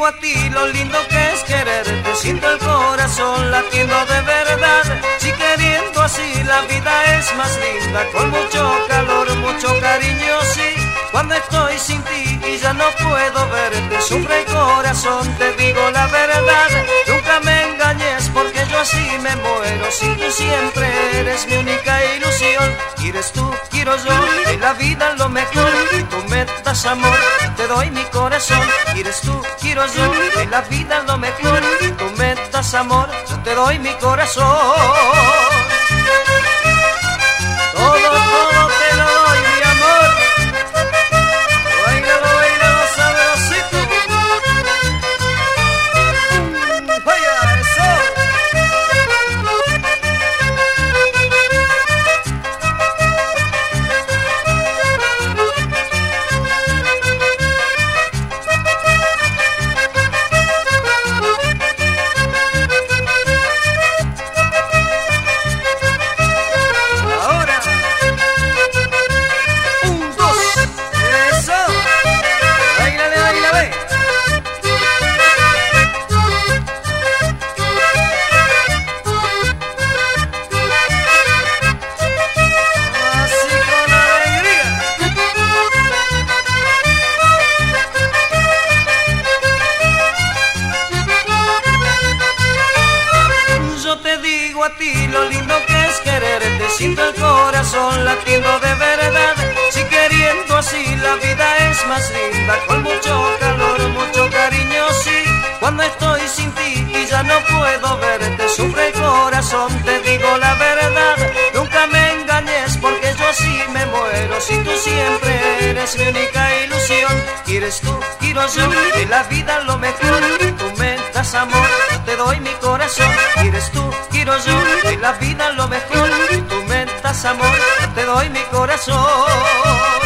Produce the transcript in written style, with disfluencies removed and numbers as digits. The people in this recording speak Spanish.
digo a ti lo lindo que es quererte, siento el corazón latiendo de verdad. Si queriendo así la vida es más linda, con mucho calor, mucho cariño, sí. Cuando estoy sin ti y ya no puedo verte, sufre el corazón, te digo la verdad. Nunca me engañes porque yo así me muero, si tú siempre eres mi única ilusión. Quieres tú, quiero yo, en la vida lo mejor, y tú me das amor, te doy mi corazón. Quieres tú, quiero yo, en la vida lo mejor, y tú me das amor, yo te doy mi corazón. Todo te lo doy, mi amor. Bailalo, bailalo, sabrosito. Vaya, eso. A ti lo lindo que es quererte, siento el corazón latiendo de verdad. Si queriendo así la vida es más linda, con mucho calor, mucho cariño, sí. Cuando estoy sin ti y ya no puedo verte, sufre el corazón, te digo la verdad. Nunca me engañes porque yo así me muero, si tú siempre eres mi única ilusión. Quieres tú, quiero yo, de la vida lo mejor, y tú me das amor, yo te doy mi corazón. Quieres tú, quiero yo, de la vida lo mejor, y tú me das amor, yo te doy mi corazón.